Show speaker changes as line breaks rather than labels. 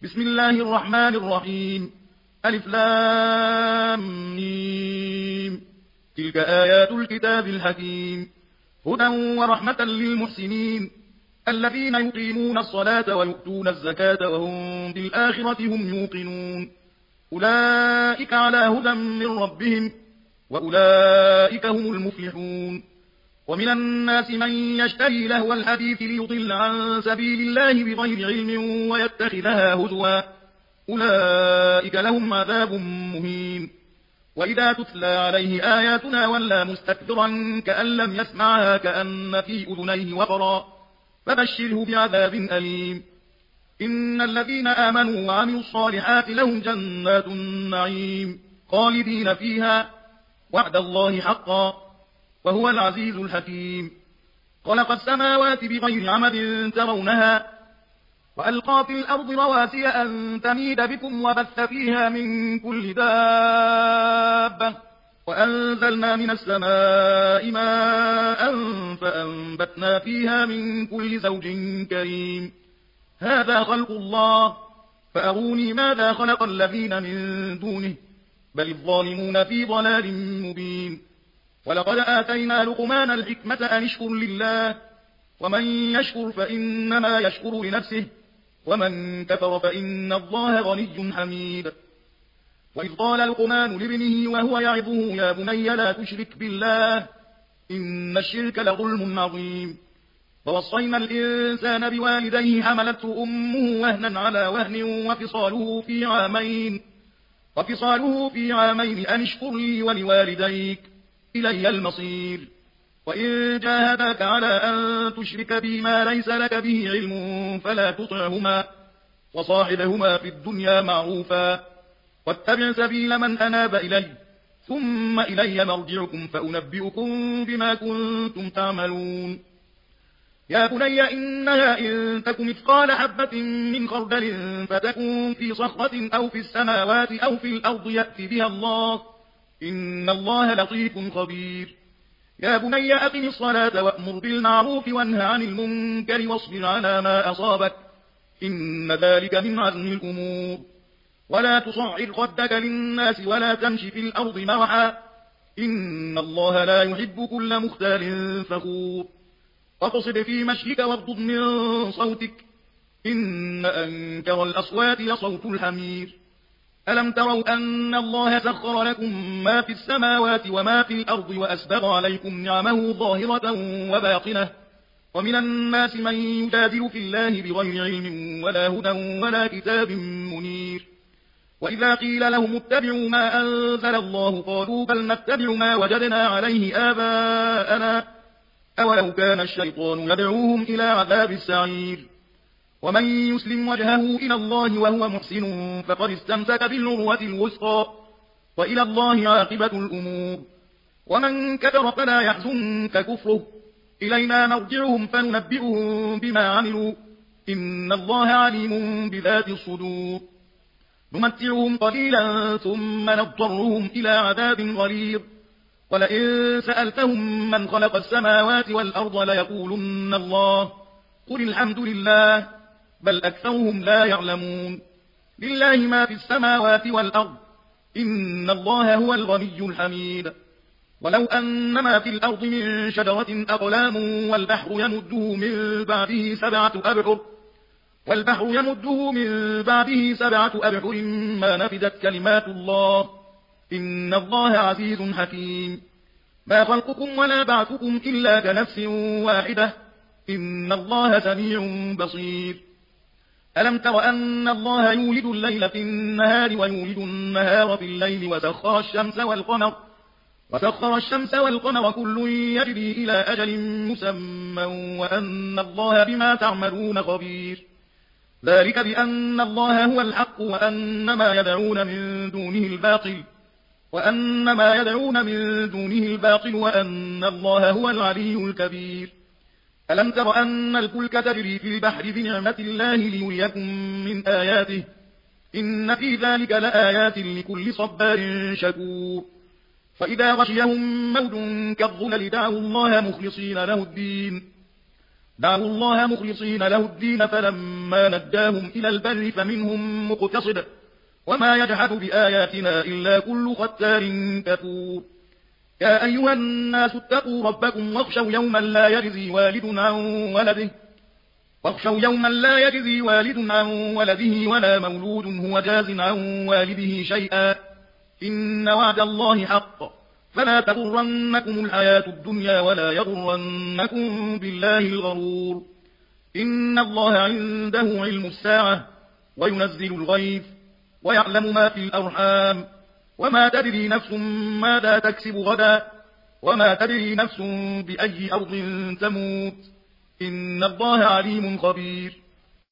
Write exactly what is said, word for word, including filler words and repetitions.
بسم الله الرحمن الرحيم. ألف لام ميم. تلك آيات الكتاب الحكيم، هدى ورحمة للمحسنين الذين يقيمون الصلاة ويؤتون الزكاة وهم بالآخرة هم يوقنون. أولئك على هدى من ربهم وأولئك هم المفلحون. ومن الناس من يشتري لهو الحديث ليضل عن سبيل الله بغير علم ويتخذها هزوا، أولئك لهم عذاب مهين. وإذا تتلى عليه آياتنا ولى مستكبرا كأن لم يسمعها كأن في أذنيه وقرا، فبشره بعذاب أليم. إن الذين آمنوا وعملوا الصالحات لهم جنات النعيم خالدين فيها، وعد الله حقا وهو العزيز الحكيم. خلق السماوات بغير عمد ترونها وألقى في الأرض رواسي أن تميد بكم وبث فيها من كل دابة، وأنزلنا من السماء ماء فأنبتنا فيها من كل زوج كريم. هذا خلق الله فأروني ماذا خلق الذين من دونه، بل الظالمون في ضلال مبين. ولقد آتينا لقمان الحكمة أن اشكر لله، ومن يشكر فإنما يشكر لنفسه، ومن كفر فإن الله غني حميد. وإذ قال لقمان لابنه وهو يعظه يا بني لا تشرك بالله إن الشرك لظلم عظيم. ووصينا الإنسان بوالديه حملته أمه وهنا على وهن وفصاله في عامين وفصاله في عامين أن اشكر لي ولوالديك إلي المصير. وإن جاهداك على أن تشرك بي ما ليس لك به علم فلا تطعهما وصاحبهما في الدنيا معروفا، واتبع سبيل من أناب إلي ثم إلي مرجعكم فأنبئكم بما كنتم تعملون. يا بني إنها إن تك مثقال حبة من خردل فتكن في صخرة أو في السماوات أو في الأرض يأت بها الله إن الله لطيف خبير. يا بني أقم الصلاة وأمر بالمعروف وانه عن المنكر واصبر على ما أصابك إن ذلك من عزم الأمور. ولا تصعر خدك للناس ولا تمشي في الأرض مرحا إن الله لا يحب كل مختال فخور. واقصد في مشيك واغضض من صوتك إن أنكر الأصوات لصوت الحمير. ألم تروا أن الله سخر لكم ما في السماوات وما في الأرض وأسبغ عليكم نعمه ظاهرة وباطنة، ومن الناس من يجادل في الله بغير علم ولا هدى ولا كتاب منير. وإذا قيل لهم اتبعوا ما أنزل الله قالوا بل نتبع ما وجدنا عليه آباءنا أولو كان الشيطان يدعوهم إلى عذاب السعير. ومن يسلم وجهه إلى الله وهو محسن فقد استمسك بالعروة الوثقى وإلى الله عاقبة الأمور. ومن كفر فلا يحزنك كفره إلينا مرجعهم فننبئهم بما عملوا إن الله عليم بذات الصدور. نمتعهم قليلا ثم نضطرهم إلى عذاب غليظ. ولئن سألتهم من خلق السماوات والأرض ليقولن الله قل الحمد لله بل أكثرهم لا يعلمون. لله ما في السماوات والأرض إن الله هو الغني الحميد. ولو أن ما في الأرض من شجرة أقلام والبحر يمده من بعده سبعة أبحر والبحر يمده من بعده سبعة أبحر ما نفدت كلمات الله إن الله عزيز حكيم. ما خلقكم ولا بعثكم إلا كنفس واحدة إن الله سميع بصير. ألم تر أن الله يولد الليل في النهار ويولد النهار في الليل وسخر الشمس والقمر وسخر الشمس والقمر كل يجري إلى أجل مسمى وأن الله بما تعملون خبير. ذلك بأن الله هو الحق وأن ما يدعون من دونه الباطل وأن ما يدعون من دونه الباطل وأن الله هو العلي الكبير. ألم تر أن الفلك تجري في البحر بنعمة الله ليريكم من آياته إن في ذلك لآيات لكل صبار شكور. فإذا غشيهم موج كالظلل دعوا الله مخلصين له الدين دعوا الله مخلصين له الدين فلما نجاهم إلى البر فمنهم مقتصد وما يجحد بآياتنا إلا كل ختار كفور يا أيها الناس اتقوا ربكم واخشوا يوما لا يجزي والد عن ولده واخشوا يوما لا يجزي والد عن ولده ولا مولود هو جاز عن والده شيئا إن وعد الله حق فلا تغرنكم الحياة الدنيا ولا يغرنكم بالله الغرور إن الله عنده علم الساعة وينزل الغيث ويعلم ما في الأرحام وما تدري نفس ماذا تكسب غدا وما تدري نفس بأي أرض تموت إن الله عليم خبير